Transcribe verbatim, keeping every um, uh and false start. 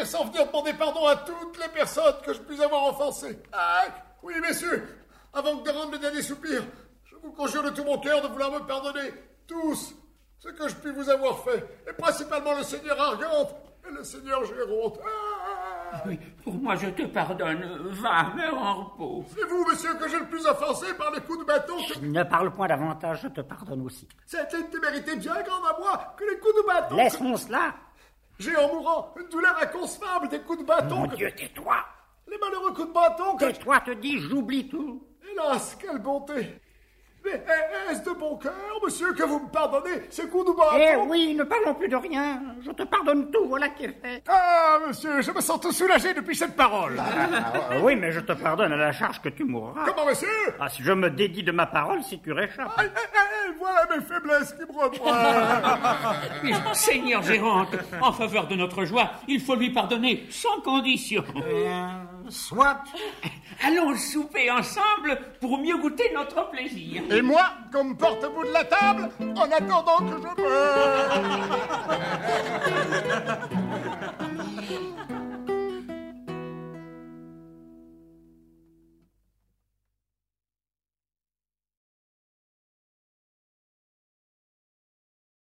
sans venir demander pardon à toutes les personnes que je puis avoir offensées. Ah, oui, messieurs, avant de rendre le dernier soupir, je vous conjure de tout mon cœur de vouloir me pardonner, tous, ce que je puis vous avoir fait, et principalement le seigneur Argante et le seigneur Géronte. Ah, oui, pour moi, je te pardonne. Va, meurs en repos. C'est vous, monsieur, que j'ai le plus offensé par les coups de bâton. Que... Ne parle point davantage, je te pardonne aussi. C'était une témérité bien grande à moi que les coups de bâton. Laisse-moi cela. J'ai en mourant une douleur inconcevable des coups de bâton. Mon que... Dieu, tais-toi. Les malheureux coups de bâton que... Tais-toi, te dis, j'oublie tout. Hélas, quelle bonté. Mais est-ce de bon cœur, monsieur, que vous me pardonnez ces coups de bâton? Eh oui, ne parlons plus de rien. Je te pardonne tout, voilà qui est fait. Ah, monsieur, je me sens tout soulagé depuis cette parole. Ah, oui, mais je te pardonne à la charge que tu mourras. Comment, monsieur? Ah, si je me dédie de ma parole, si tu réchappes. Ah, ah, ah, voilà mes faiblesses qui me reprennent. Seigneur Géronte, en faveur de notre joie, il faut lui pardonner sans condition. Euh, soit. Allons souper ensemble pour mieux goûter notre plaisir. Et moi, comme porte-bout de la table, en attendant que je meure.